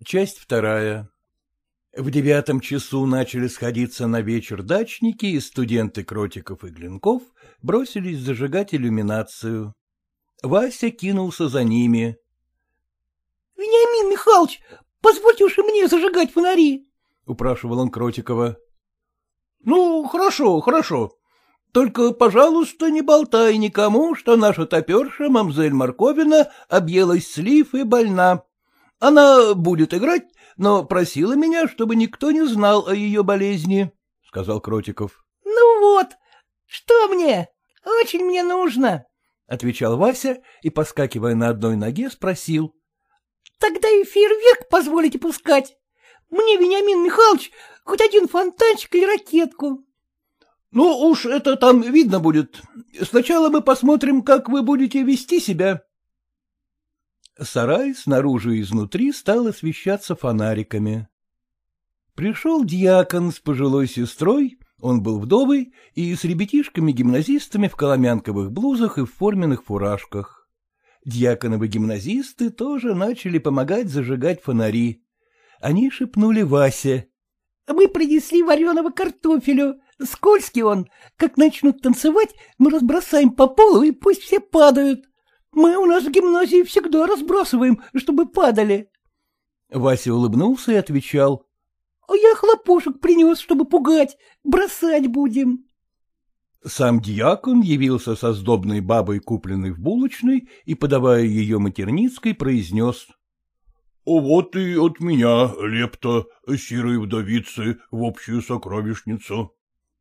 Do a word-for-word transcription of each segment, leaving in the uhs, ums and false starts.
Часть вторая. В девятом часу начали сходиться на вечер дачники, и студенты Кротиков и Глинков бросились зажигать иллюминацию. Вася кинулся за ними. — Вениамин Михайлович, позвольте уж и мне зажигать фонари, — упрашивал он Кротикова. — Ну, хорошо, хорошо. Только, пожалуйста, не болтай никому, что наша топерша, мамзель Марковина, объелась слив и больна. Она будет играть, но просила меня, чтобы никто не знал о ее болезни, — сказал Кротиков. — Ну вот, что мне? Очень мне нужно, — отвечал Вася и, поскакивая на одной ноге, спросил. — Тогда и фейерверк позволите пускать. Мне, Вениамин Михайлович, хоть один фонтанчик или ракетку. — Ну уж это там видно будет. Сначала мы посмотрим, как вы будете вести себя. Сарай снаружи и изнутри стал освещаться фонариками. Пришел дьякон с пожилой сестрой, он был вдовый, и с ребятишками-гимназистами в коломянковых блузах и в форменных фуражках. Дьяконовы гимназисты тоже начали помогать зажигать фонари. Они шепнули Васе. — Мы принесли вареного картофелю. Скользкий он. Как начнут танцевать, мы разбросаем по полу, и пусть все падают. Мы у нас в гимназии всегда разбрасываем, чтобы падали. Вася улыбнулся и отвечал. — А я хлопушек принес, чтобы пугать. Бросать будем. Сам дьякон явился со сдобной бабой, купленной в булочной, и, подавая ее Матерницкой, произнес. — Вот и от меня лепта сирой вдовицы в общую сокровищницу.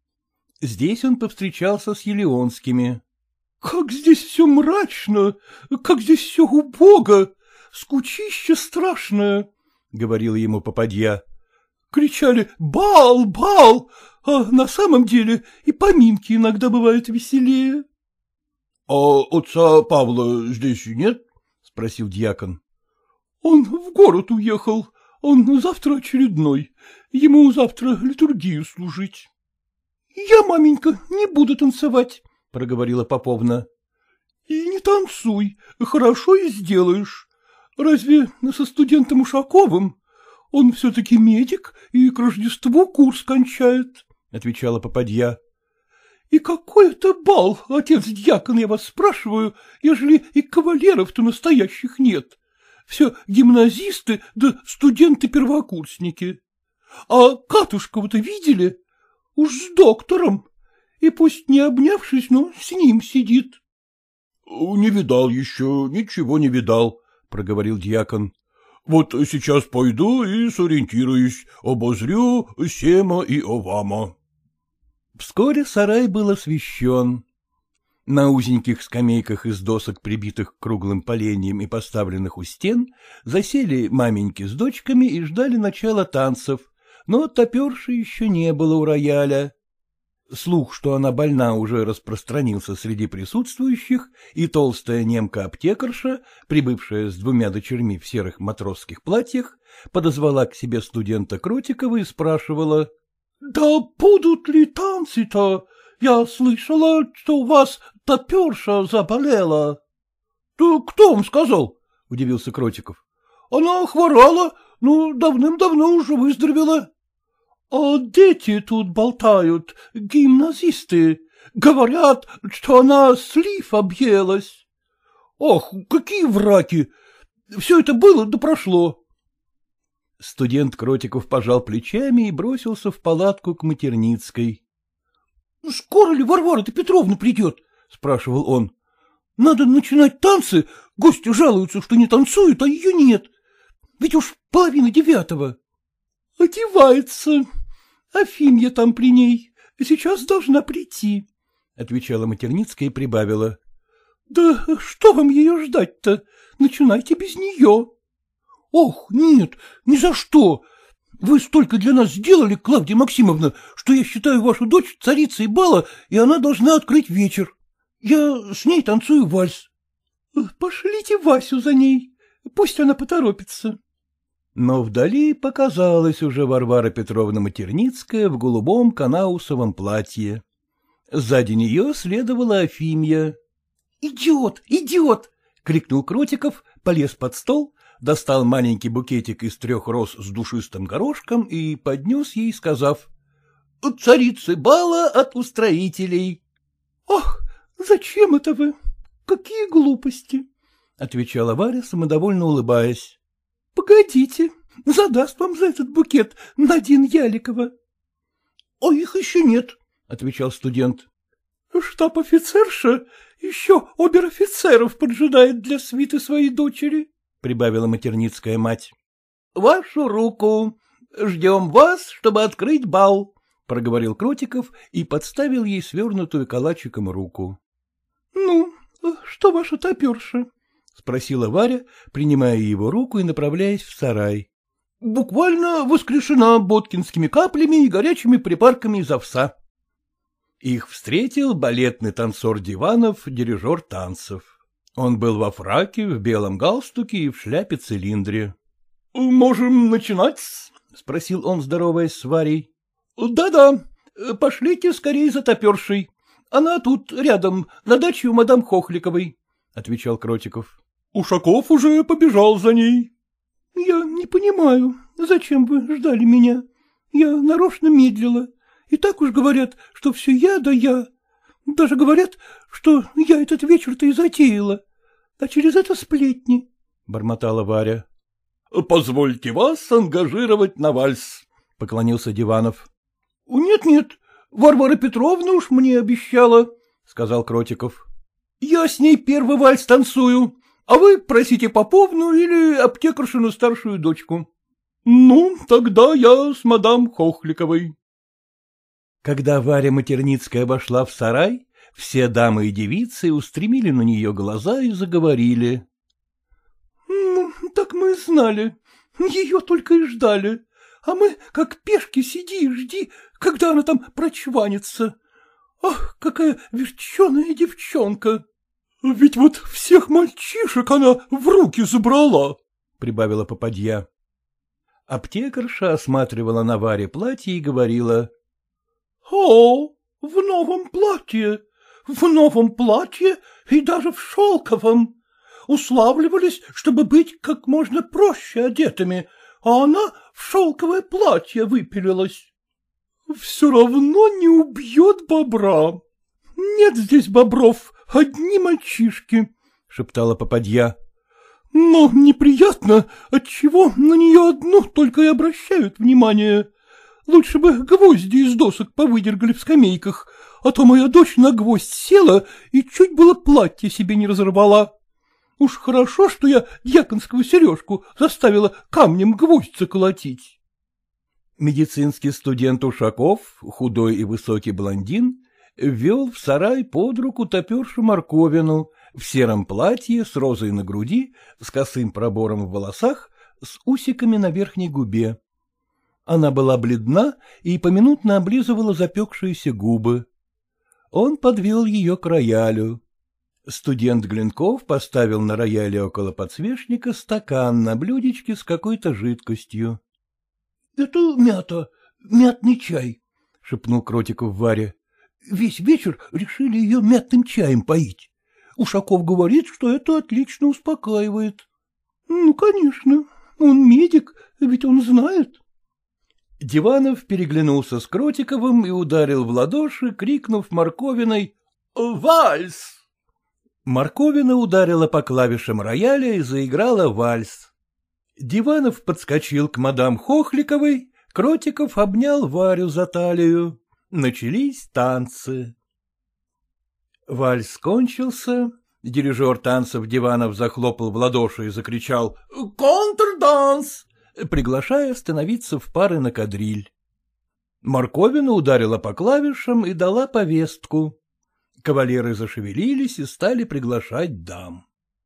Здесь он повстречался с Елеонскими. — Как здесь все мрачно, как здесь все убого, скучище страшное, — говорил ему попадья. Кричали «Бал! Бал!», а на самом деле и поминки иногда бывают веселее. — А отца Павла здесь нет? — спросил дьякон. — Он в город уехал, он завтра очередной, ему завтра литургию служить. — Я, маменька, не буду танцевать, — проговорила Поповна. — И не танцуй, хорошо и сделаешь. Разве со студентом Ушаковым? Он все-таки медик и к Рождеству курс кончает, — отвечала попадья. — И какой это бал, отец-дьякон, я вас спрашиваю, ежели и кавалеров-то настоящих нет. Все гимназисты да студенты-первокурсники. А Катушкова-то видели? Уж с доктором. И пусть не обнявшись, но с ним сидит. — Не видал еще, ничего не видал, — проговорил дьякон. — Вот сейчас пойду и сориентируюсь, обозрю Сема и Овама. Вскоре сарай был освещен. На узеньких скамейках из досок, прибитых к круглым поленьям и поставленных у стен, засели маменьки с дочками и ждали начала танцев, но топерши еще не было у рояля. Слух, что она больна, уже распространился среди присутствующих, и толстая немка-аптекарша, прибывшая с двумя дочерьми в серых матросских платьях, подозвала к себе студента Кротикова и спрашивала. — Да будут ли танцы-то? Я слышала, что у вас топерша заболела. — Да кто вам сказал? — удивился Кротиков. — Она хворала, ну, давным-давно уже выздоровела. — А дети тут болтают, гимназисты, говорят, что она слив объелась. — Ах, какие враки! Все это было да прошло. Студент Кротиков пожал плечами и бросился в палатку к Матерницкой. — Скоро ли Варвара-то Петровна придет? — спрашивал он. — Надо начинать танцы, гости жалуются, что не танцуют, а ее нет. Ведь уж половина девятого. — Одевается. Афимья там при ней. Сейчас должна прийти, — отвечала Матерницкая и прибавила. — Да что вам ее ждать-то? Начинайте без нее. — Ох, нет, ни за что. Вы столько для нас сделали, Клавдия Максимовна, что я считаю вашу дочь царицей бала, и она должна открыть вечер. Я с ней танцую вальс. — Пошлите Васю за ней, пусть она поторопится. Но вдали показалась уже Варвара Петровна Матерницкая в голубом канаусовом платье. Сзади нее следовала Афимья. — Идет, идет! — крикнул Кротиков, полез под стол, достал маленький букетик из трех роз с душистым горошком и поднес ей, сказав: — Царицы бала от устроителей. — Ах, зачем это вы? Какие глупости! — отвечала Варя, самодовольно улыбаясь. — Погодите, задаст вам за этот букет Надин Яликова. — А их еще нет, — отвечал студент. — Штаб-офицерша еще обер-офицеров поджидает для свиты своей дочери, — прибавила матерницкая мать. — Вашу руку. Ждем вас, чтобы открыть бал, — проговорил Кротиков и подставил ей свернутую калачиком руку. — Ну, что ваша топерша? — спросила Варя, принимая его руку и направляясь в сарай. — Буквально воскрешена боткинскими каплями и горячими припарками из овса. Их встретил балетный танцор Диванов, дирижер танцев. Он был во фраке, в белом галстуке и в шляпе-цилиндре. — Можем начинать? — спросил он, здороваясь с Варей. Да — Да-да, пошлите скорее за топершей. Она тут, рядом, на даче у мадам Хохликовой, — отвечал Кротиков. — Ушаков уже побежал за ней. — Я не понимаю, зачем вы ждали меня? Я нарочно медлила. И так уж говорят, что все я да я. Даже говорят, что я этот вечер-то и затеяла. А через это сплетни, — бормотала Варя. — Позвольте вас ангажировать на вальс, — поклонился Диванов. — Нет-нет, Варвара Петровна уж мне обещала, — сказал Кротиков. — Я с ней первый вальс танцую, а вы просите Поповну или аптекаршину старшую дочку. — Ну, тогда я с мадам Хохликовой. Когда Варя Матерницкая вошла в сарай, все дамы и девицы устремили на нее глаза и заговорили. — Ну, так мы и знали, ее только и ждали, а мы, как пешки, сиди и жди, когда она там прочванится. Ах, какая верченая девчонка! — Ведь вот всех мальчишек она в руки забрала, — прибавила попадья. Аптекарша осматривала на Варе платье и говорила: — О, в новом платье, в новом платье и даже в шелковом. Уславливались, чтобы быть как можно проще одетыми, а она в шелковое платье выпилилась. — Все равно не убьет бобра. Нет здесь бобров, одни мальчишки, — шептала попадья. — Но неприятно, отчего на нее одну только и обращают внимание. Лучше бы гвозди из досок повыдергали в скамейках, а то моя дочь на гвоздь села и чуть было платье себе не разорвала. Уж хорошо, что я дьяконскую сережку заставила камнем гвоздь заколотить. Медицинский студент Ушаков, худой и высокий блондин, ввел в сарай под руку топершу Марковину в сером платье с розой на груди, с косым пробором в волосах, с усиками на верхней губе. Она была бледна и поминутно облизывала запекшиеся губы. Он подвел ее к роялю. Студент Глинков поставил на рояле около подсвечника стакан на блюдечке с какой-то жидкостью. — Это мята, мятный чай, — шепнул Кротиков Варе. — Весь вечер решили ее мятным чаем поить. Ушаков говорит, что это отлично успокаивает. — Ну, конечно, он медик, ведь он знает. Диванов переглянулся с Кротиковым и ударил в ладоши, крикнув Марковиной: «Вальс!». Марковина ударила по клавишам рояля и заиграла вальс. Диванов подскочил к мадам Хохликовой, Кротиков обнял Варю за талию. Начались танцы. Вальс кончился. Дирижер танцев Диванов захлопал в ладоши и закричал: «Контрданс!», приглашая становиться в пары на кадриль. Марковина ударила по клавишам и дала повестку. Кавалеры зашевелились и стали приглашать дам.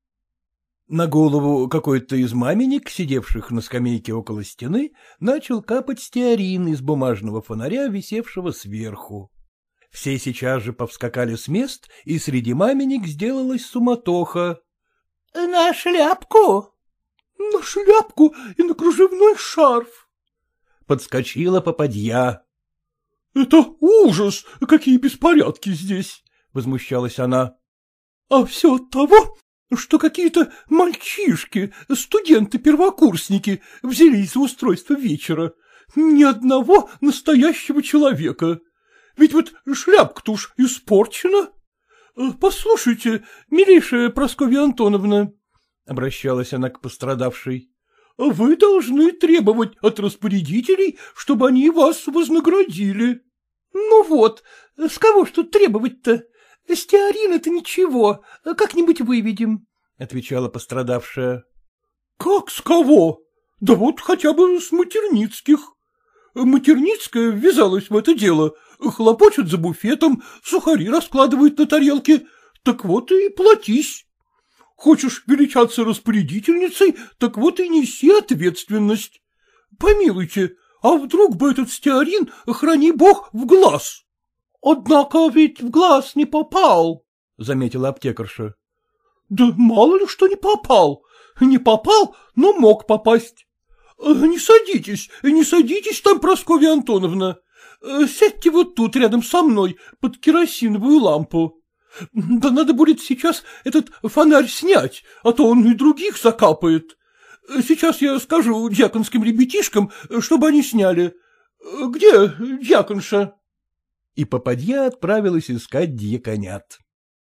На голову какой-то из маменек, сидевших на скамейке около стены, начал капать стеарин из бумажного фонаря, висевшего сверху. Все сейчас же повскакали с мест, и среди маменек сделалась суматоха. — На шляпку! — На шляпку и на кружевной шарф! Подскочила попадья. — Это ужас! Какие беспорядки здесь! — возмущалась она. — А все от того, что какие-то мальчишки, студенты-первокурсники взялись за устройство вечера. Ни одного настоящего человека. Ведь вот шляпка-то уж испорчена. Послушайте, милейшая Прасковья Антоновна, — обращалась она к пострадавшей, — вы должны требовать от распорядителей, чтобы они вас вознаградили. — Ну вот, с кого ж тут требовать-то? Стеарина-то ничего, как-нибудь выведем, — отвечала пострадавшая. — Как с кого? Да вот хотя бы с Матерницких. Матерницкая ввязалась в это дело, хлопочет за буфетом, сухари раскладывает на тарелке, так вот и платись. Хочешь величаться распорядительницей, так вот и неси ответственность. Помилуйте, а вдруг бы этот стеарин, храни бог, в глаз? — Однако ведь в глаз не попал, — заметила аптекарша. — Да мало ли что не попал. Не попал, но мог попасть. Не садитесь, не садитесь там, Прасковья Антоновна. Сядьте вот тут рядом со мной под керосиновую лампу. Да надо будет сейчас этот фонарь снять, а то он и других закапает. Сейчас я скажу дьяконским ребятишкам, чтобы они сняли. Где дьяконша? И попадья отправилась искать дьяконят.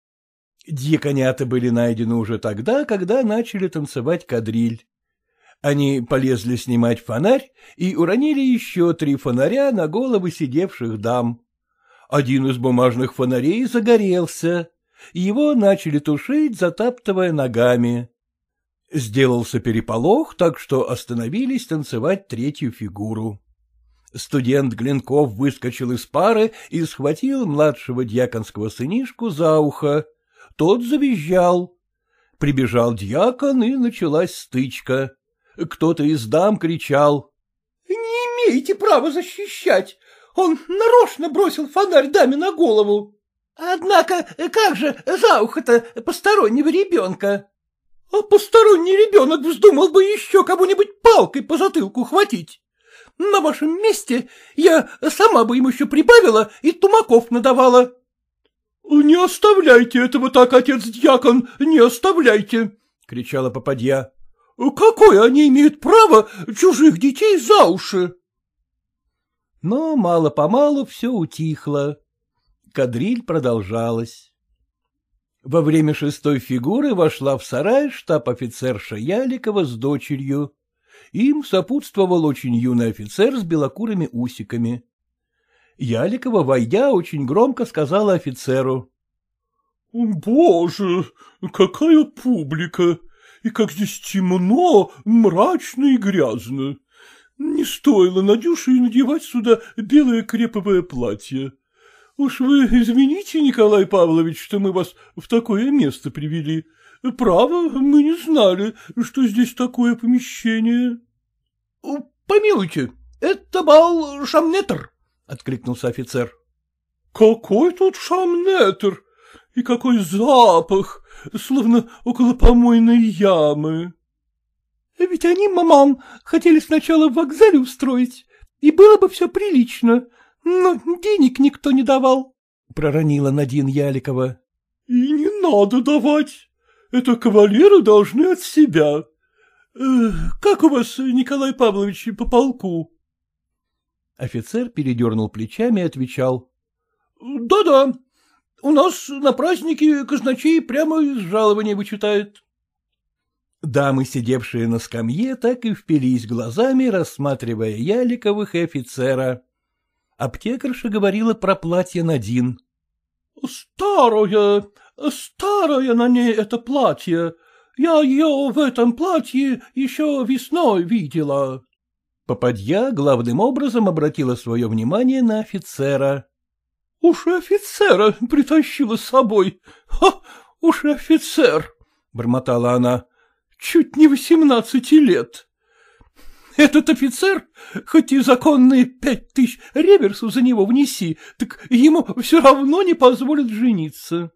Дьяконята были найдены уже тогда, когда начали танцевать кадриль. Они полезли снимать фонарь и уронили еще три фонаря на головы сидевших дам. Один из бумажных фонарей загорелся, и его начали тушить, затаптывая ногами. Сделался переполох, так что остановились танцевать третью фигуру. Студент Глинков выскочил из пары и схватил младшего дьяконского сынишку за ухо. Тот завизжал. Прибежал дьякон, и началась стычка. Кто-то из дам кричал: — Не имеете права защищать! Он нарочно бросил фонарь даме на голову. — Однако как же за ухо-то постороннего ребенка? — А посторонний ребенок вздумал бы еще кого-нибудь палкой по затылку хватить. На вашем месте я сама бы ему еще прибавила и тумаков надавала. — Не оставляйте этого так, отец-дьякон, не оставляйте! — кричала попадья. — Какое они имеют право чужих детей за уши? Но мало-помалу все утихло. Кадриль продолжалась. Во время шестой фигуры вошла в сарай штаб-офицерша Яликова с дочерью. Им сопутствовал очень юный офицер с белокурыми усиками. Яликова, войдя, очень громко сказала офицеру: — Боже, какая публика! И как здесь темно, мрачно и грязно. Не стоило Надюше надевать сюда белое креповое платье. Уж вы извините, Николай Павлович, что мы вас в такое место привели. Право, мы не знали, что здесь такое помещение. — Помилуйте, это бал Шамнетр, — откликнулся офицер. — Какой тут Шамнетр? И какой запах, словно около помойной ямы. — Ведь они, маман, хотели сначала в вокзале устроить, и было бы все прилично, но денег никто не давал, — проронила Надин Яликова. — И не надо давать. Это кавалеры должны от себя. Как у вас, Николай Павлович, по полку? Офицер передернул плечами и отвечал: да — Да-да. У нас на праздники казначей прямо из жалования вычитает. Дамы, сидевшие на скамье, так и впились глазами, рассматривая Яликовых и офицера. Аптекарша говорила про платье Надин. — Старое, старое на ней это платье. Я ее в этом платье еще весной видела. Попадья главным образом обратила свое внимание на офицера. — Уж и офицера притащила с собой. Ха, уж и офицер, — бормотала она, — чуть не восемнадцати лет. Этот офицер, хоть и законные пять тысяч реверсу за него внеси, так ему все равно не позволят жениться.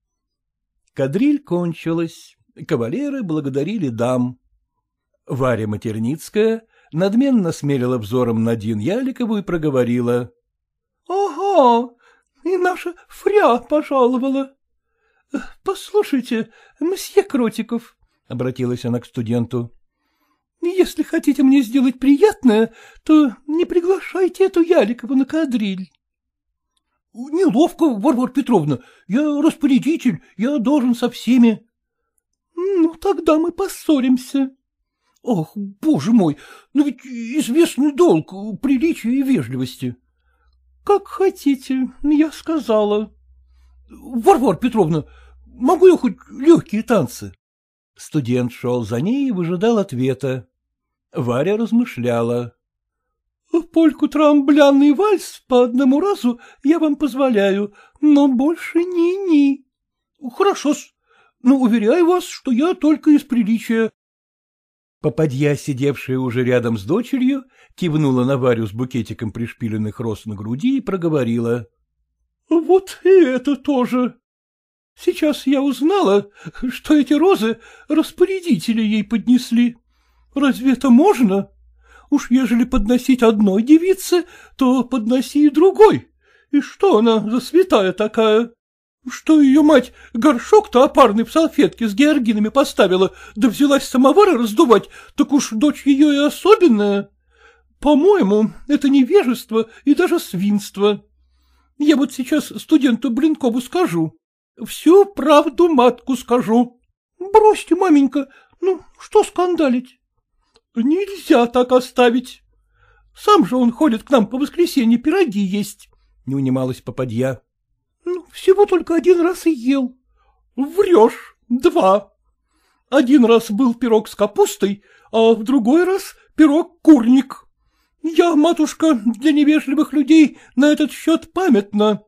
Кадриль кончилась, кавалеры благодарили дам. Варя Матерницкая надменно смерила взором Надин Яликову и проговорила: — Ага, и наша Фря пожаловала. — Послушайте, мсье Кротиков, — обратилась она к студенту, — если хотите мне сделать приятное, то не приглашайте эту Яликову на кадриль. — Неловко, Варвара Петровна, я распорядитель, я должен со всеми. — Ну, тогда мы поссоримся. — Ах, боже мой, но ведь известный долг приличия и вежливости. — Как хотите, я сказала. — Варвара Петровна, могу я хоть легкие танцы? Студент шел за ней и выжидал ответа. Варя размышляла. — Польку-трамблянный вальс по одному разу я вам позволяю, но больше ни-ни. — Хорошо-с, но уверяю вас, что я только из приличия. Попадья, сидевшая уже рядом с дочерью, кивнула на Варю с букетиком пришпиленных роз на груди и проговорила. — Вот и это тоже. Сейчас я узнала, что эти розы распорядители ей поднесли. Разве это можно? Уж ежели подносить одной девице, то подноси и другой. И что она за святая такая? Что ее мать горшок-то опарный в салфетке с георгинами поставила, да взялась самовара раздувать, так уж дочь ее и особенная. По-моему, это невежество и даже свинство. Я вот сейчас студенту Блинкову скажу. Всю правду матку скажу. Бросьте, маменька, ну, что скандалить? Нельзя так оставить. Сам же он ходит к нам по воскресенье пироги есть, — не унималась попадья. Ну, всего только один раз и ел. Врешь, два. Один раз был пирог с капустой, а в другой раз пирог-курник. Я, матушка, для невежливых людей на этот счет памятна.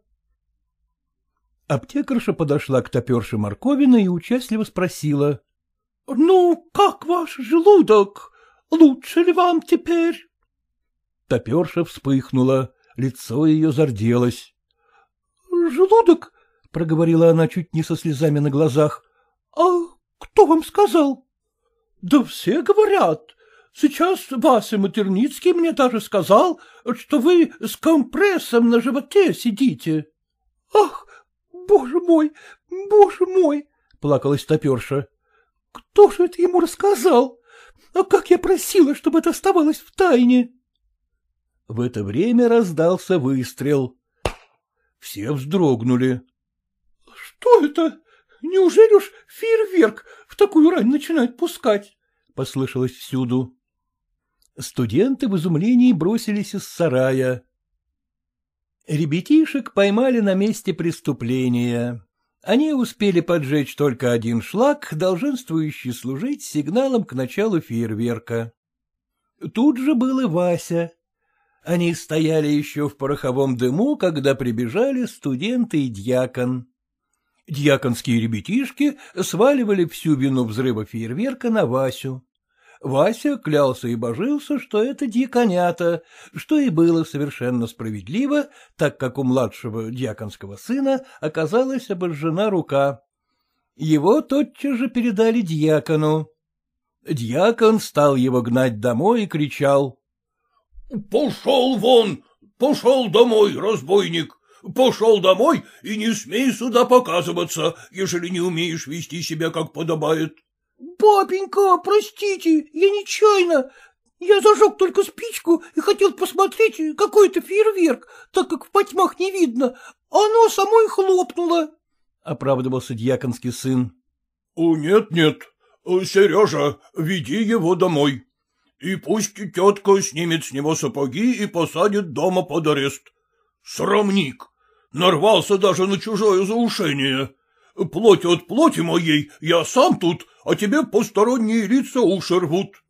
Аптекарша подошла к топерше Марковина и участливо спросила. — Ну, как ваш желудок? Лучше ли вам теперь? Топерша вспыхнула, лицо ее зарделось. — Желудок? — проговорила она чуть не со слезами на глазах. — А кто вам сказал? — Да все говорят. Сейчас Вася Матерницкий мне даже сказал, что вы с компрессом на животе сидите. — Ах, боже мой, боже мой! — плакалась топерша. — Кто же это ему рассказал? А как я просила, чтобы это оставалось в тайне! В это время раздался выстрел. Все вздрогнули. — Что это? Неужели уж фейерверк в такую рань начинают пускать? — послышалось всюду. Студенты в изумлении бросились из сарая. Ребятишек поймали на месте преступления. Они успели поджечь только один шлак, долженствующий служить сигналом к началу фейерверка. Тут же был и Вася. Они стояли еще в пороховом дыму, когда прибежали студенты и дьякон. Дьяконские ребятишки сваливали всю вину взрыва фейерверка на Васю. Вася клялся и божился, что это дьяконята, что и было совершенно справедливо, так как у младшего дьяконского сына оказалась обожжена рука. Его тотчас же передали дьякону. Дьякон стал его гнать домой и кричал. — Пошел вон, пошел домой, разбойник, пошел домой и не смей сюда показываться, ежели не умеешь вести себя, как подобает. — Папенька, простите, я нечаянно. Я зажег только спичку и хотел посмотреть, какой это фейерверк, так как в потьмах не видно, а оно само и хлопнуло, — оправдывался дьяконский сын. — Нет, нет, Сережа, веди его домой. И пусть тетка снимет с него сапоги и посадит дома под арест. Срамник! Нарвался даже на чужое заушение. Плоть от плоти моей я сам тут, а тебе посторонние лица уши рвут.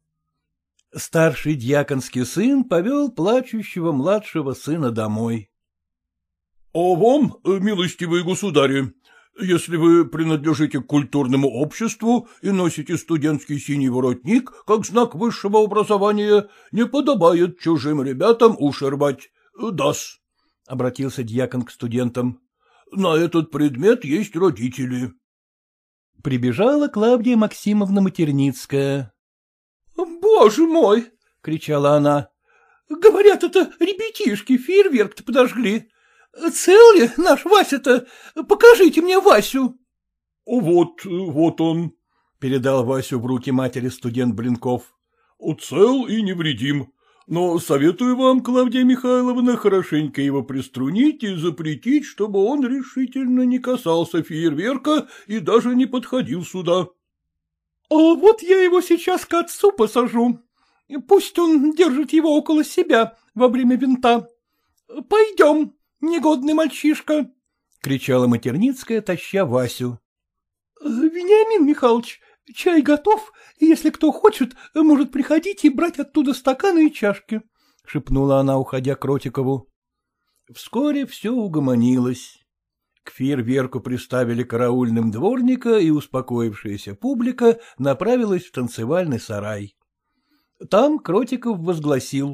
Старший дьяконский сын повел плачущего младшего сына домой. — А вам, милостивые государи, если вы принадлежите к культурному обществу и носите студентский синий воротник, как знак высшего образования, не подобает чужим ребятам уши рвать. Да-с, — обратился дьякон к студентам. — На этот предмет есть родители. Прибежала Клавдия Максимовна Матерницкая. — Боже мой! — кричала она. — Говорят, это ребятишки фейерверк-то подожгли. Цел ли наш Вася-то? Покажите мне Васю. — Вот, вот он, — передал Васю в руки матери студент Блинков. — Цел и невредим. Но советую вам, Клавдия Михайловна, хорошенько его приструнить и запретить, чтобы он решительно не касался фейерверка и даже не подходил сюда. — А вот я его сейчас к отцу посажу. Пусть он держит его около себя во время винта. Пойдем, негодный мальчишка, — кричала Матерницкая, таща Васю. — Вениамин Михайлович, чай готов, и если кто хочет, может приходить и брать оттуда стаканы и чашки, — шепнула она, уходя к Ротикову. Вскоре все угомонилось. К фейерверку приставили караульным дворника, и успокоившаяся публика направилась в танцевальный сарай. Там Кротиков возгласил: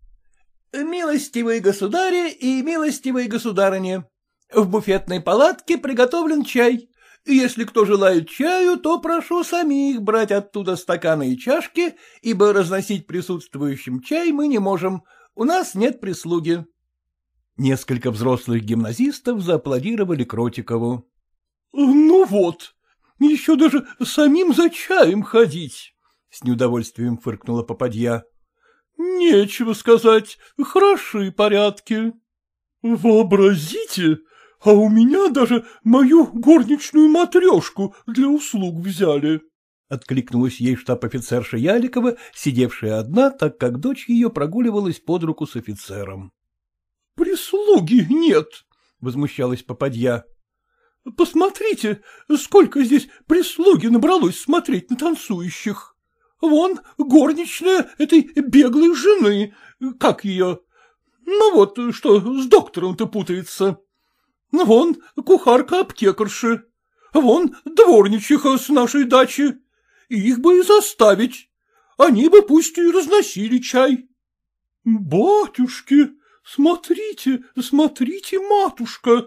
— Милостивые государи и милостивые государыни, в буфетной палатке приготовлен чай. Если кто желает чаю, то прошу самих брать оттуда стаканы и чашки, ибо разносить присутствующим чай мы не можем, у нас нет прислуги. Несколько взрослых гимназистов зааплодировали Кротикову. — Ну вот, еще даже самим за чаем ходить, — с неудовольствием фыркнула попадья. — Нечего сказать, хороши порядки. — Вообразите, а у меня даже мою горничную матрешку для услуг взяли, — откликнулась ей штаб-офицерша Яликова, сидевшая одна, так как дочь ее прогуливалась под руку с офицером. — Прислуги нет, — возмущалась попадья. — Посмотрите, сколько здесь прислуги набралось смотреть на танцующих. Вон горничная этой беглой жены, как ее? Ну вот, что с доктором-то путается. Вон кухарка-аптекарши, вон дворничиха с нашей дачи. Их бы и заставить, они бы пусть и разносили чай. — Батюшки, смотрите, смотрите, матушка,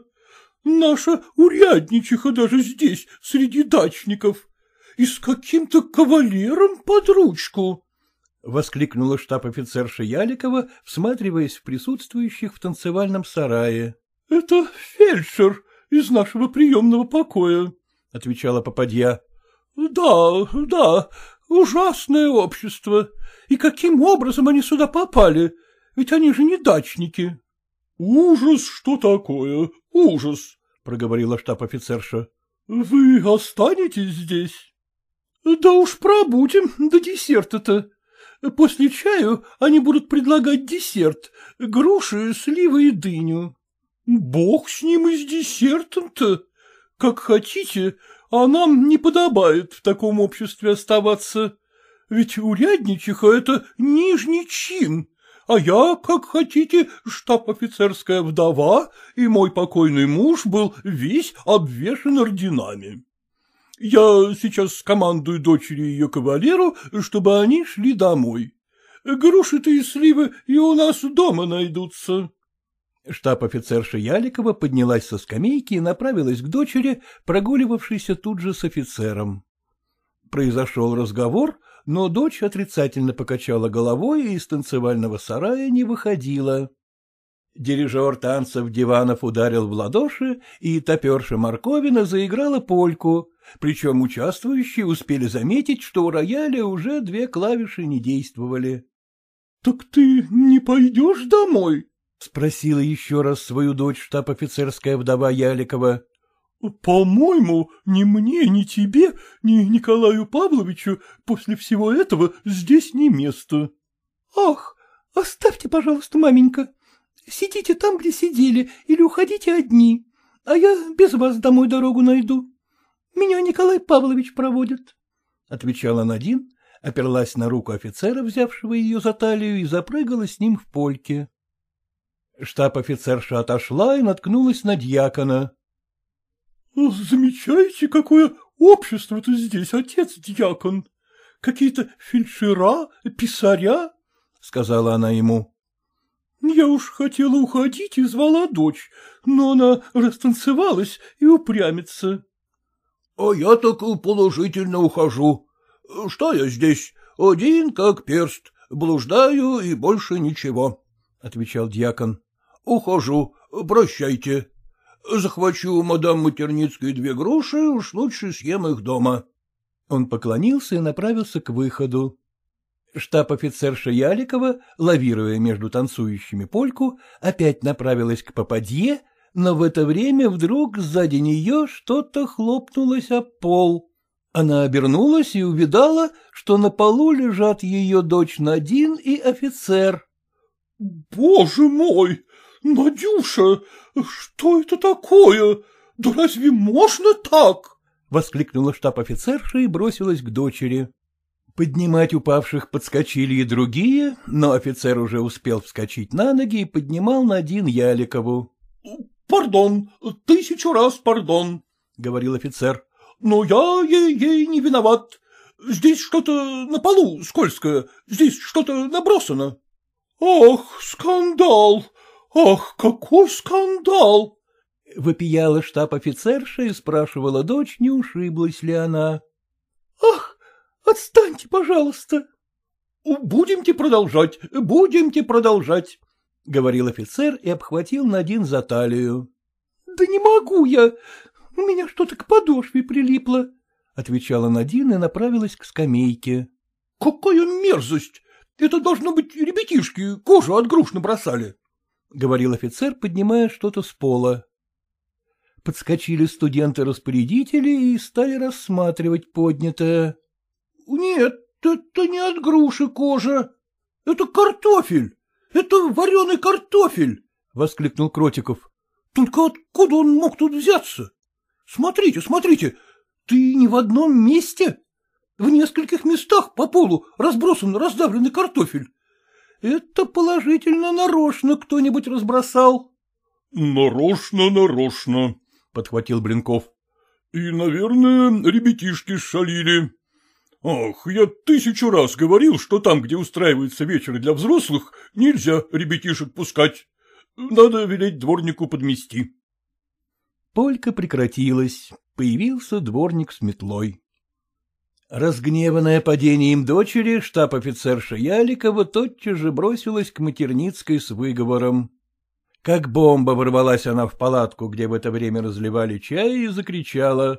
наша урядничиха даже здесь, среди дачников, и с каким-то кавалером под ручку! — воскликнула штаб-офицерша Яликова, всматриваясь в присутствующих в танцевальном сарае. — Это фельдшер из нашего приемного покоя, — отвечала попадья. — Да, да, ужасное общество. И каким образом они сюда попали? Ведь они же не дачники. — Ужас, что такое, ужас, — проговорила штаб-офицерша. — Вы останетесь здесь? — Да уж пробудем до десерта-то. После чаю они будут предлагать десерт — груши, сливы и дыню. — Бог с ним и с десертом-то. Как хотите, а нам не подобает в таком обществе оставаться. Ведь урядничиха — это нижний чин, а я, как хотите, штаб-офицерская вдова, и мой покойный муж был весь обвешан орденами. Я сейчас скомандую дочери и ее кавалеру, чтобы они шли домой. Груши-то и сливы и у нас дома найдутся. Штаб-офицерша Яликова поднялась со скамейки и направилась к дочери, прогуливавшейся тут же с офицером. Произошел разговор, но дочь отрицательно покачала головой и из танцевального сарая не выходила. Дирижер танцев Диванов ударил в ладоши, и топерша Марковина заиграла польку, причем участвующие успели заметить, что у рояля уже две клавиши не действовали. — Так ты не пойдешь домой? — спросила еще раз свою дочь штаб-офицерская вдова Яликова. — По-моему, ни мне, ни тебе, ни Николаю Павловичу после всего этого здесь не место. — Ах, оставьте, пожалуйста, маменька. Сидите там, где сидели, или уходите одни, а я без вас домой дорогу найду. Меня Николай Павлович проводит, — отвечала Надин, оперлась на руку офицера, взявшего ее за талию, и запрыгала с ним в польке. Штаб-офицерша отошла и наткнулась на дьякона. — Замечаете, какое общество-то здесь, отец-дьякон? Какие-то фельдшера, писаря, — сказала она ему. — Я уж хотела уходить и звала дочь, но она растанцевалась и упрямится. — А я так положительно ухожу. Что я здесь? Один как перст, блуждаю и больше ничего, — отвечал дьякон. — Ухожу, прощайте. Захвачу мадам Матерницкой две груши, уж лучше съем их дома. Он поклонился и направился к выходу. Штаб-офицерша Яликова, лавируя между танцующими польку, опять направилась к попадье, но в это время вдруг сзади нее что-то хлопнулось о пол. Она обернулась и увидала, что на полу лежат ее дочь Надин и офицер. — Боже мой! Надюша! Что это такое? Да разве можно так? — воскликнула штаб-офицерша и бросилась к дочери. Поднимать упавших подскочили и другие, но офицер уже успел вскочить на ноги и поднимал Надин Яликову. — Пардон, тысячу раз пардон, — говорил офицер, — но я ей, ей не виноват. Здесь что-то на полу скользкое, здесь что-то набросано. — Ах, скандал! Ах, какой скандал! — вопияла штаб-офицерша и спрашивала дочь, не ушиблась ли она. — Ах! Отстаньте, пожалуйста. — Будемте продолжать, будемте продолжать, — говорил офицер и обхватил Надин за талию. — Да не могу я, у меня что-то к подошве прилипло, — отвечала Надин и направилась к скамейке. — Какая мерзость! Это должно быть ребятишки кожу от груш набросали, — говорил офицер, поднимая что-то с пола. Подскочили студенты-распорядители и стали рассматривать поднятое. — Нет, это не от груши кожа. Это картофель. Это вареный картофель, — воскликнул Кротиков. — Только откуда он мог тут взяться? Смотрите, смотрите, ты не в одном месте. В нескольких местах по полу разбросан раздавленный картофель. Это положительно нарочно кто-нибудь разбросал. — Нарочно, нарочно, — подхватил Блинков. — И, наверное, ребятишки шалили. Ах, я тысячу раз говорил, что там, где устраивается вечер для взрослых, нельзя ребятишек пускать. Надо велеть дворнику подмести. Полька прекратилась. Появился дворник с метлой. Разгневанная падением дочери, штаб-офицерша Яликова тотчас же бросилась к Матерницкой с выговором. Как бомба ворвалась она в палатку, где в это время разливали чай, и закричала.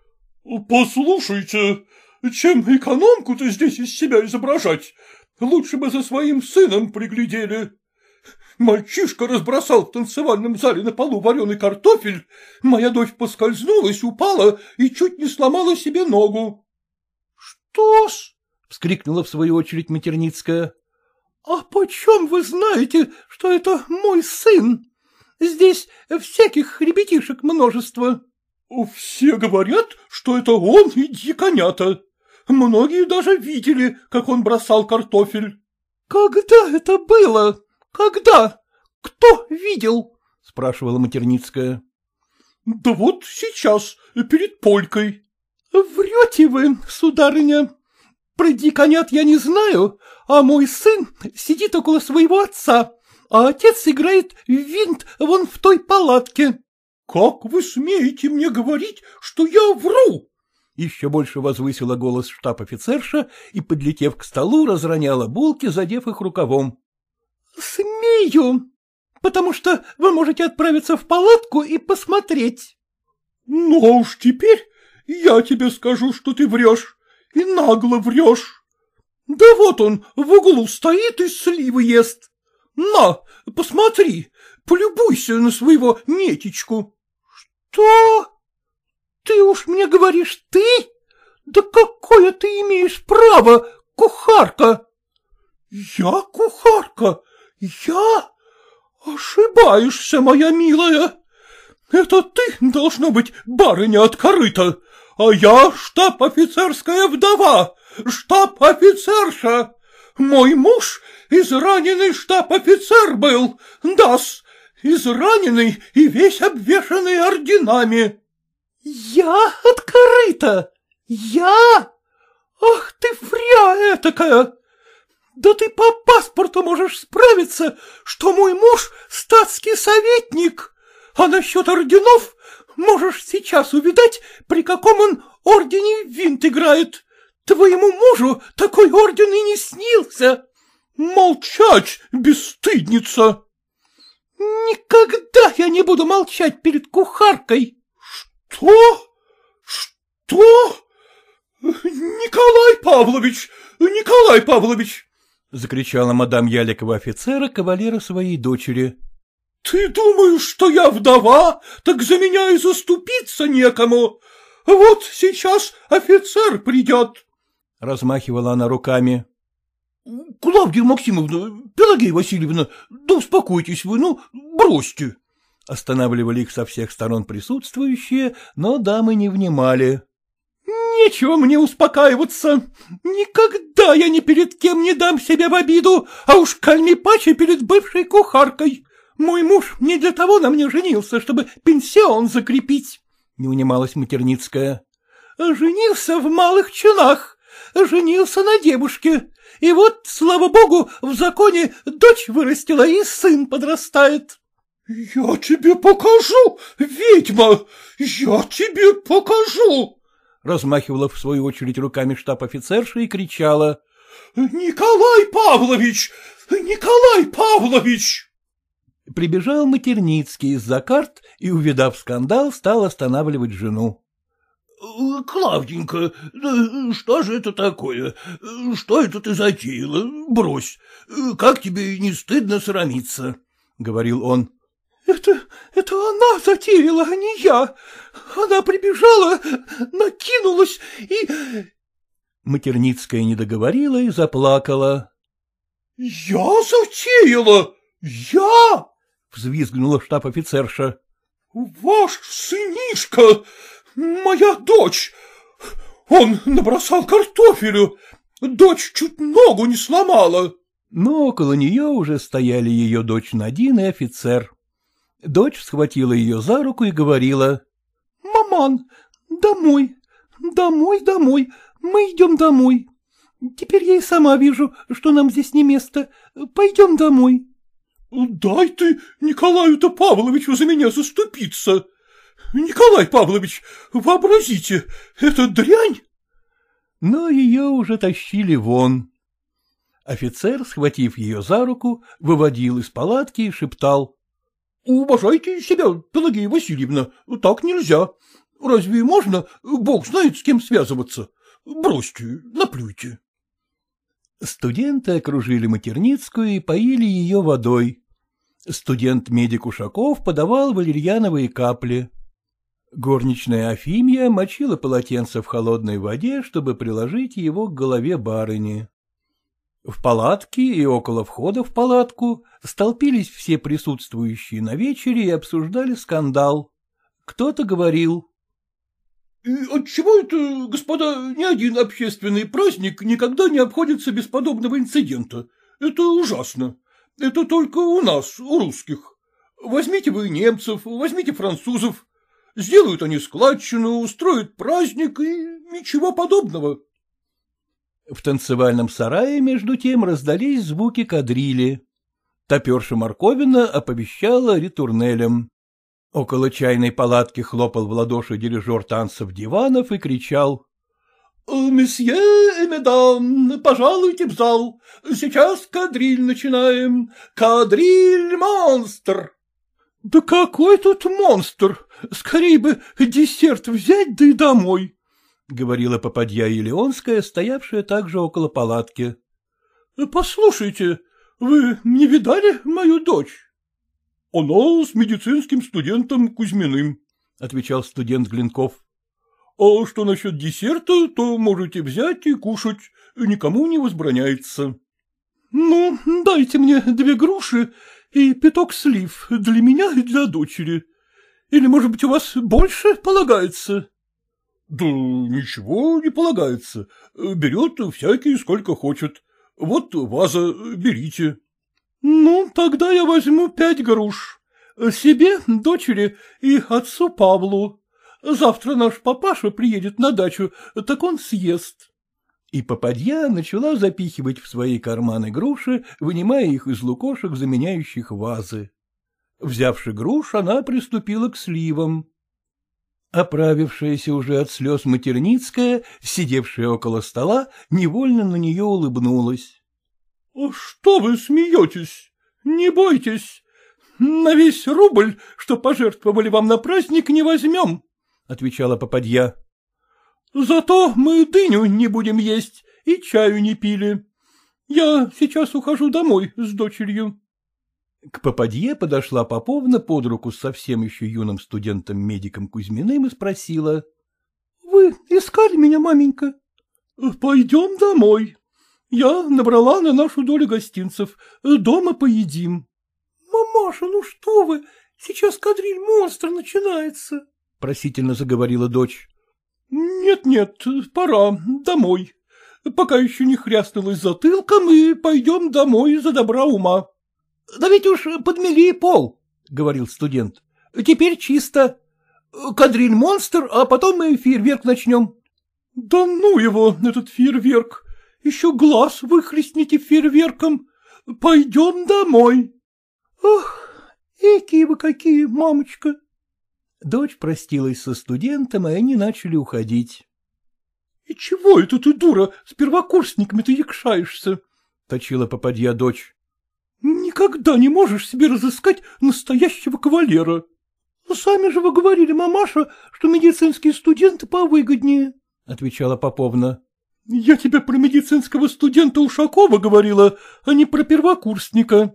— Послушайте, чем экономку-то здесь из себя изображать? Лучше бы за своим сыном приглядели. Мальчишка разбросал в танцевальном зале на полу вареный картофель, моя дочь поскользнулась, упала и чуть не сломала себе ногу. — Что-с? — вскрикнула в свою очередь Матерницкая. — А почем вы знаете, что это мой сын? Здесь всяких ребятишек множество. — Все говорят, что это он и диконята. Многие даже видели, как он бросал картофель. — Когда это было? Когда? Кто видел? — спрашивала Матерницкая. — Да вот сейчас, перед полькой. — Врете вы, сударыня. Про диконят я не знаю, а мой сын сидит около своего отца, а отец играет в винт вон в той палатке. — Как вы смеете мне говорить, что я вру? Еще больше возвысила голос штаб-офицерша и, подлетев к столу, разроняла булки, задев их рукавом. — Смею, потому что вы можете отправиться в палатку и посмотреть. — Ну, а уж теперь я тебе скажу, что ты врешь, и нагло врешь. Да вот он в углу стоит и сливы ест. На, посмотри, полюбуйся на своего Нетечку. — Что? Ты уж мне говоришь, ты? Да какое ты имеешь право, кухарка? — Я кухарка? Я? Ошибаешься, моя милая. Это ты, должно быть, барыня от корыта, а я штаб-офицерская вдова, штаб-офицерша. Мой муж израненный штаб-офицер был, да-с, израненный и весь обвешанный орденами. — Я от корыта? Я? Ах ты, фря этакая! Да ты по паспорту можешь справиться, что мой муж статский советник, а насчет орденов можешь сейчас увидать, при каком он ордене винт играет. Твоему мужу такой орден и не снился. Молчать, бесстыдница! Никогда я не буду молчать перед кухаркой. — Что? Что? Николай Павлович! Николай Павлович! — закричала мадам Яликова офицера кавалера своей дочери. — Ты думаешь, что я вдова, так за меня и заступиться некому. Вот сейчас офицер придет. Размахивала она руками. — Клавдия Максимовна, Пелагея Васильевна, да успокойтесь вы, ну, бросьте. Останавливали их со всех сторон присутствующие, но дамы не внимали. — Нечего мне успокаиваться. Никогда я ни перед кем не дам себя в обиду, а уж кальми паче перед бывшей кухаркой. Мой муж не для того на мне женился, чтобы пенсион закрепить, — не унималась Матерницкая. — Женился в малых чинах, женился на девушке, и вот, слава богу, в законе дочь вырастила и сын подрастает. — Я тебе покажу, ведьма, я тебе покажу! — размахивала в свою очередь руками штаб-офицерша и кричала. — Николай Павлович! Николай Павлович! Прибежал Матерницкий из-за карт и, увидав скандал, стал останавливать жену. — Клавденька, что же это такое? Что это ты затеяла? Брось. Как тебе не стыдно срамиться? — говорил он. — Это, это она затеяла, а не я. Она прибежала, накинулась и... Матерницкая не договорила и заплакала. — Я затеяла! Я! — взвизгнула штаб-офицерша. — Ваш сынишка, моя дочь, он набросал картофелю, дочь чуть ногу не сломала. Но около нее уже стояли ее дочь Надин и офицер. Дочь схватила ее за руку и говорила. — Маман, домой, домой, домой, мы идем домой. Теперь я и сама вижу, что нам здесь не место. Пойдем домой. — Дай ты Николаю-то Павловичу за меня заступиться. Николай Павлович, вообразите, это дрянь. Но ее уже тащили вон. Офицер, схватив ее за руку, выводил из палатки и шептал. — Уважайте себя, Пелагея Васильевна, так нельзя. Разве можно, бог знает, с кем связываться? Бросьте, наплюйте. Студенты окружили Матерницкую и поили ее водой. Студент-медик Ушаков подавал валерьяновые капли. Горничная Афимья мочила полотенце в холодной воде, чтобы приложить его к голове барыни. В палатке и около входа в палатку столпились все присутствующие на вечере и обсуждали скандал. Кто-то говорил. — Отчего это, господа, ни один общественный праздник никогда не обходится без подобного инцидента? Это ужасно. Это только у нас, у русских. Возьмите вы немцев, возьмите французов. Сделают они складчину, устроят праздник и ничего подобного. В танцевальном сарае, между тем, раздались звуки кадрили. Топерша Марковина оповещала ритурнелем. Около чайной палатки хлопал в ладоши дирижер танцев диванов и кричал. — Месье и медам, пожалуйте в зал. Сейчас кадриль начинаем. Кадриль-монстр. — Да какой тут монстр? Скорей бы десерт взять, да и домой, — говорила попадья Елеонская, стоявшая также около палатки. — Послушайте, вы не видали мою дочь? — Она с медицинским студентом Кузьминым, — отвечал студент Глинков. — А что насчет десерта, то можете взять и кушать, никому не возбраняется. — Ну, дайте мне две груши и пяток слив для меня и для дочери. Или, может быть, у вас больше полагается? — Да ничего не полагается. Берет всякий сколько хочет. Вот ваза, берите. — Ну, тогда я возьму пять груш. Себе, дочери и отцу Павлу. Завтра наш папаша приедет на дачу, так он съест. И попадья начала запихивать в свои карманы груши, вынимая их из лукошек, заменяющих вазы. Взявши груш, она приступила к сливам. Оправившаяся уже от слез Матерницкая, сидевшая около стола, невольно на нее улыбнулась. — Что вы смеетесь? Не бойтесь. На весь рубль, что пожертвовали вам на праздник, не возьмем, — отвечала попадья. — Зато мы дыню не будем есть и чаю не пили. Я сейчас ухожу домой с дочерью. К попадье подошла поповна под руку с совсем еще юным студентом-медиком Кузьминым и спросила. — Вы искали меня, маменька? — Пойдем домой. Я набрала на нашу долю гостинцев. Дома поедим. — Мамаша, ну что вы, сейчас кадриль монстр начинается, — просительно заговорила дочь. Нет, — Нет-нет, пора, домой. Пока еще не хряснулась затылком, и пойдем домой за добра ума. — Да ведь уж подмели пол, — говорил студент. — Теперь чисто. Кадриль монстр, а потом мы фейерверк начнем. — Да ну его, этот фейерверк! Еще глаз выхлестните фейерверком. Пойдем домой. — Ах, экие вы какие, мамочка! Дочь простилась со студентом, и они начали уходить. — И чего это ты, дура, с первокурсниками-то якшаешься? — точила попадья дочь. — Никогда не можешь себе разыскать настоящего кавалера. — Сами же вы говорили, мамаша, что медицинские студенты повыгоднее, — отвечала поповна. — Я тебе про медицинского студента Ушакова говорила, а не про первокурсника.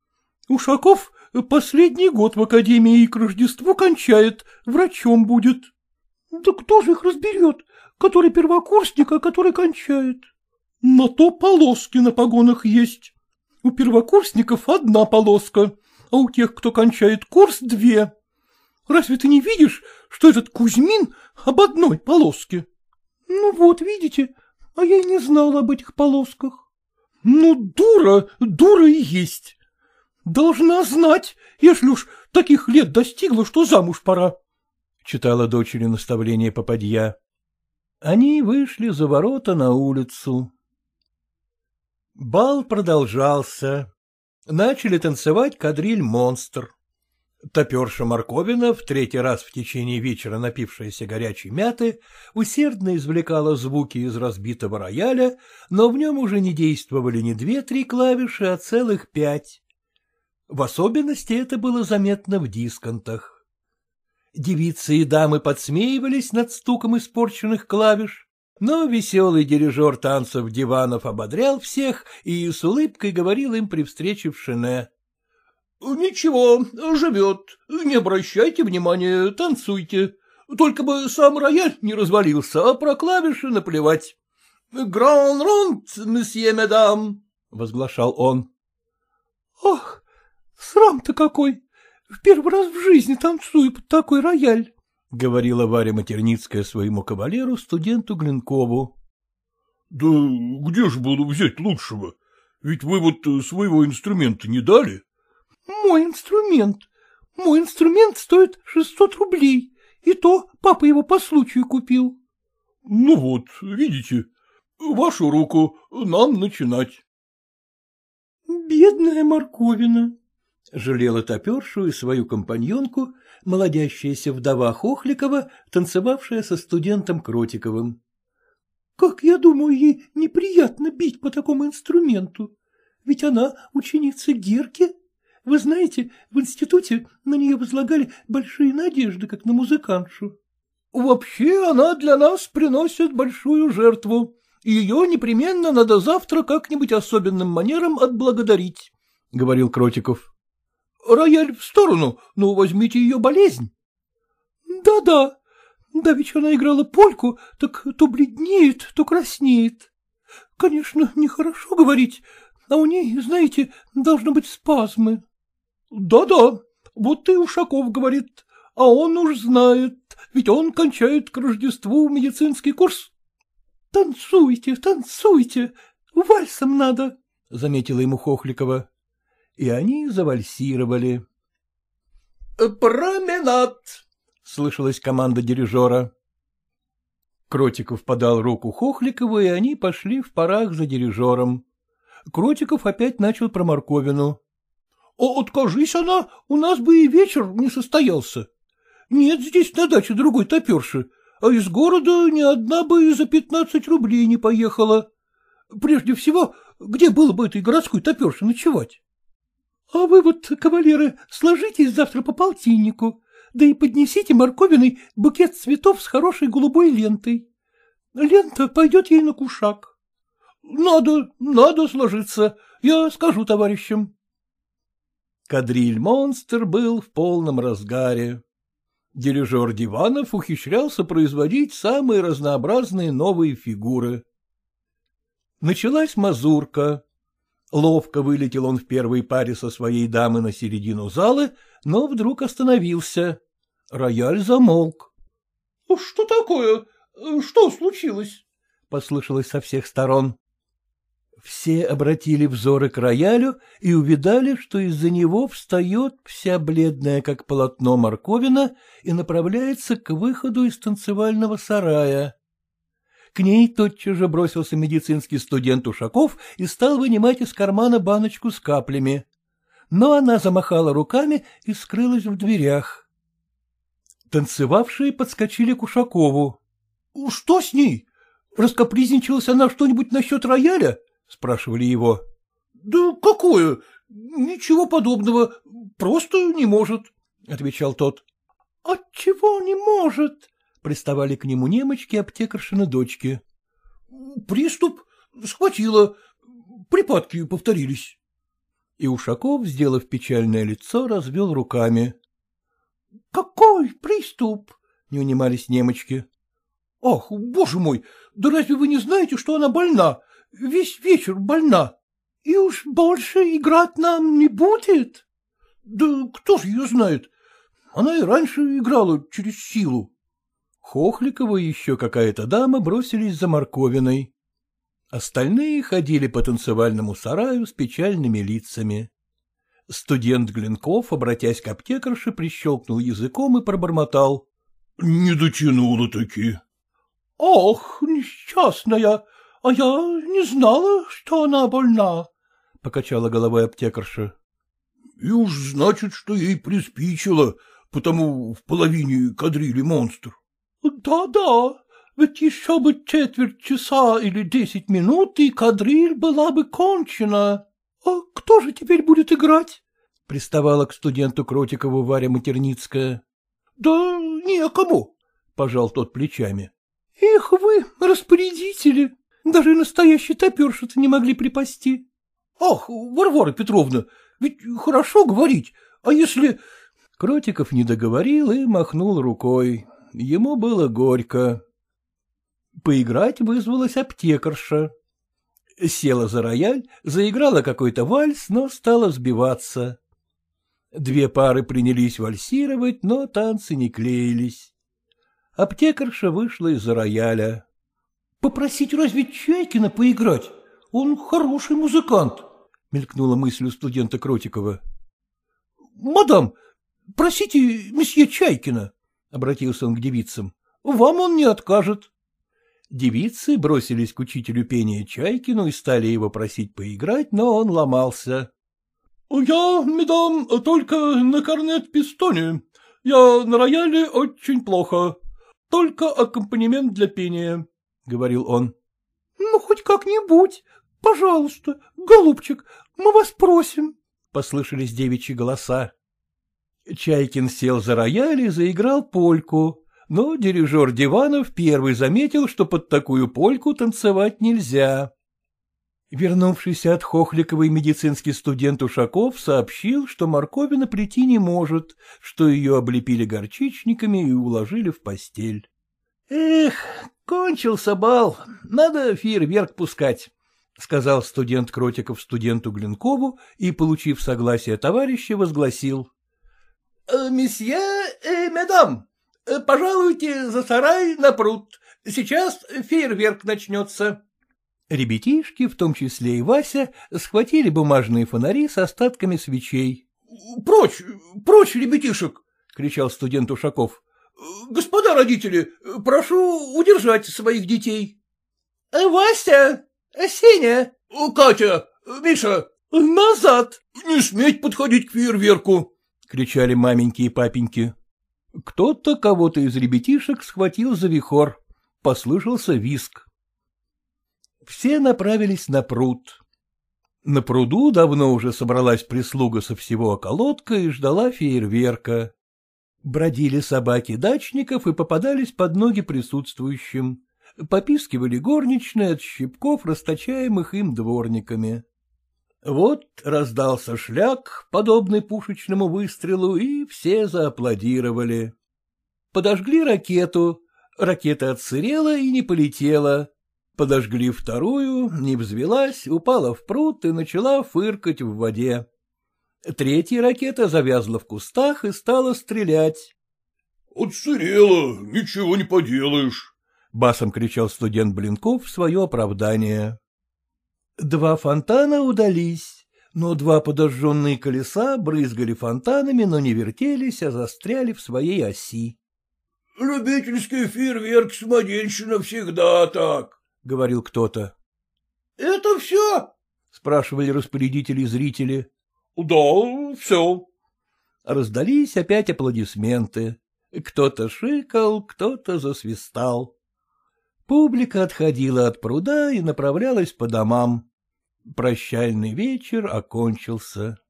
Ушаков последний год в академии и к Рождеству кончает, врачом будет. — Да кто же их разберет, который первокурсник, а который кончает? — На то полоски на погонах есть. У первокурсников одна полоска, а у тех, кто кончает курс, две. Разве ты не видишь, что этот Кузьмин об одной полоске? — Ну вот, видите, а я и не знала об этих полосках. — Ну, дура, дура и есть. Должна знать, если уж таких лет достигла, что замуж пора, — читала дочери наставление попадья. Они вышли за ворота на улицу. Бал продолжался. Начали танцевать кадриль монстр. Топерша Марковина, в третий раз в течение вечера напившаяся горячей мяты, усердно извлекала звуки из разбитого рояля, но в нем уже не действовали не две-три клавиши, а целых пять. В особенности это было заметно в дисконтах. Девицы и дамы подсмеивались над стуком испорченных клавиш, но веселый дирижер танцев диванов ободрял всех и с улыбкой говорил им при встрече в шине. — Ничего, живет, не обращайте внимания, танцуйте. Только бы сам рояль не развалился, а про клавиши наплевать. — Гран ронт, месье медам, — возглашал он. — Ах, срам-то какой! В первый раз в жизни танцую под такой рояль, — говорила Варя Матерницкая своему кавалеру, студенту Глинкову. — Да где же было взять лучшего? Ведь вы вот своего инструмента не дали. — Мой инструмент? Мой инструмент стоит шестьсот рублей, и то папа его по случаю купил. — Ну вот, видите, вашу руку, нам начинать. — Бедная Марковина! — жалела топершу и свою компаньонку, молодящаяся вдова Хохликова, танцевавшая со студентом Кротиковым. — Как, я думаю, ей неприятно бить по такому инструменту, ведь она ученица Герки. Вы знаете, в институте на нее возлагали большие надежды, как на музыкантшу. — Вообще она для нас приносит большую жертву, и ее непременно надо завтра как-нибудь особенным манером отблагодарить, — говорил Кротиков. — Рояль в сторону, ну возьмите ее болезнь. Да — Да-да, да ведь она играла польку, так то бледнеет, то краснеет. Конечно, нехорошо говорить, а у ней, знаете, должны быть спазмы. Да — Да-да, вот и Ушаков говорит, а он уж знает, ведь он кончает к Рождеству медицинский курс. — Танцуйте, танцуйте, вальсом надо, — заметила ему Хохликова. И они завальсировали. «Променад!» — слышалась команда дирижера. Кротиков подал руку Хохликову, и они пошли в парах за дирижером. Кротиков опять начал про Марковину. — Откажись она, у нас бы и вечер не состоялся. Нет здесь на даче другой топерши, а из города ни одна бы и за пятнадцать рублей не поехала. Прежде всего, где было бы этой городской топерше ночевать? — — А вы вот, кавалеры, сложитесь завтра по полтиннику, да и поднесите Марковиной букет цветов с хорошей голубой лентой. Лента пойдет ей на кушак. — Надо, надо сложиться, я скажу товарищам. Кадриль-монстр был в полном разгаре. Дирижер Диванов ухищрялся производить самые разнообразные новые фигуры. Началась мазурка. Ловко вылетел он в первой паре со своей дамы на середину залы, но вдруг остановился. Рояль замолк. — Что такое? Что случилось? — послышалось со всех сторон. Все обратили взоры к роялю и увидали, что из-за него встает вся бледная, как полотно, Марковина и направляется к выходу из танцевального сарая. К ней тотчас же бросился медицинский студент Ушаков и стал вынимать из кармана баночку с каплями. Но она замахала руками и скрылась в дверях. Танцевавшие подскочили к Ушакову. — Что с ней? Раскапризничалась она что-нибудь насчет рояля? — спрашивали его. — Да какое? Ничего подобного, просто не может, — отвечал тот. — Отчего не может? — приставали к нему немочки аптекаршины дочки. — Приступ, схватила, припадки повторились. И Ушаков, сделав печальное лицо, развел руками. — Какой приступ? — не унимались немочки. — Ах, боже мой, да разве вы не знаете, что она больна? Весь вечер больна. — И уж больше играть нам не будет? — Да кто же ее знает? Она и раньше играла через силу. Хохликова и еще какая-то дама бросились за Марковиной. Остальные ходили по танцевальному сараю с печальными лицами. Студент Глинков, обратясь к аптекарше, прищелкнул языком и пробормотал. — Не дотянула-таки. — Ох, несчастная! А я не знала, что она больна, — покачала головой аптекарша. — И уж значит, что ей приспичило, потому в половине кадрили монстр. Да — Да-да, ведь еще бы четверть часа или десять минут, и кадриль была бы кончена. А кто же теперь будет играть? — приставала к студенту Кротикову Варя Матерницкая. — Да некому, — пожал тот плечами. — Эх вы, распорядители! Даже настоящий топерши-то не могли припасти. — Ах, Варвара Петровна, ведь хорошо говорить, а если... Кротиков не договорил и махнул рукой. Ему было горько. Поиграть вызвалась аптекарша. Села за рояль, заиграла какой-то вальс, но стала сбиваться. Две пары принялись вальсировать, но танцы не клеились. Аптекарша вышла из-за рояля. — Попросить разве Чайкина поиграть? Он хороший музыкант, — мелькнула мысль у студента Кротикова. — Мадам, просите месье Чайкина, — обратился он к девицам. — Вам он не откажет. Девицы бросились к учителю пения Чайкину и стали его просить поиграть, но он ломался. — Я, мадам, только на корнет-пистоне. Я на рояле очень плохо. Только аккомпанемент для пения, — говорил он. — Ну, хоть как-нибудь. Пожалуйста, голубчик, мы вас просим, — послышались девичьи голоса. Чайкин сел за рояль и заиграл польку, но дирижер Диванов первый заметил, что под такую польку танцевать нельзя. Вернувшийся от Хохликовой медицинский студент Ушаков сообщил, что Марковина прийти не может, что ее облепили горчичниками и уложили в постель. — Эх, кончился бал, надо фейерверк пускать, — сказал студент Кротиков студенту Глинкову и, получив согласие товарища, возгласил. — Месье и медам, пожалуйте за сарай на пруд, сейчас фейерверк начнется. Ребятишки, в том числе и Вася, схватили бумажные фонари с остатками свечей. — Прочь, прочь, ребятишек! — кричал студент Ушаков. — Господа родители, прошу удержать своих детей. — Вася! Сеня! — Катя! Миша! — Назад! — Не сметь подходить к фейерверку! — кричали маменьки и папеньки. Кто-то кого-то из ребятишек схватил за вихор. Послышался визг. Все направились на пруд. На пруду давно уже собралась прислуга со всего околотка и ждала фейерверка. Бродили собаки дачников и попадались под ноги присутствующим. Попискивали горничные от щипков, расточаемых им дворниками. Вот раздался шляк, подобный пушечному выстрелу, и все зааплодировали. Подожгли ракету, ракета отсырела и не полетела. Подожгли вторую, не взвелась, упала в пруд и начала фыркать в воде. Третья ракета завязла в кустах и стала стрелять. — Отсырела, ничего не поделаешь, — басом кричал студент Блинков в свое оправдание. Два фонтана удались, но два подожженные колеса брызгали фонтанами, но не вертелись, а застряли в своей оси. — Любительский фейерверк самодельщина всегда так, — говорил кто-то. — Это все? — спрашивали распорядители и зрители. — Да, все. Раздались опять аплодисменты. Кто-то шикал, кто-то засвистал. Публика отходила от пруда и направлялась по домам. Прощальный вечер окончился.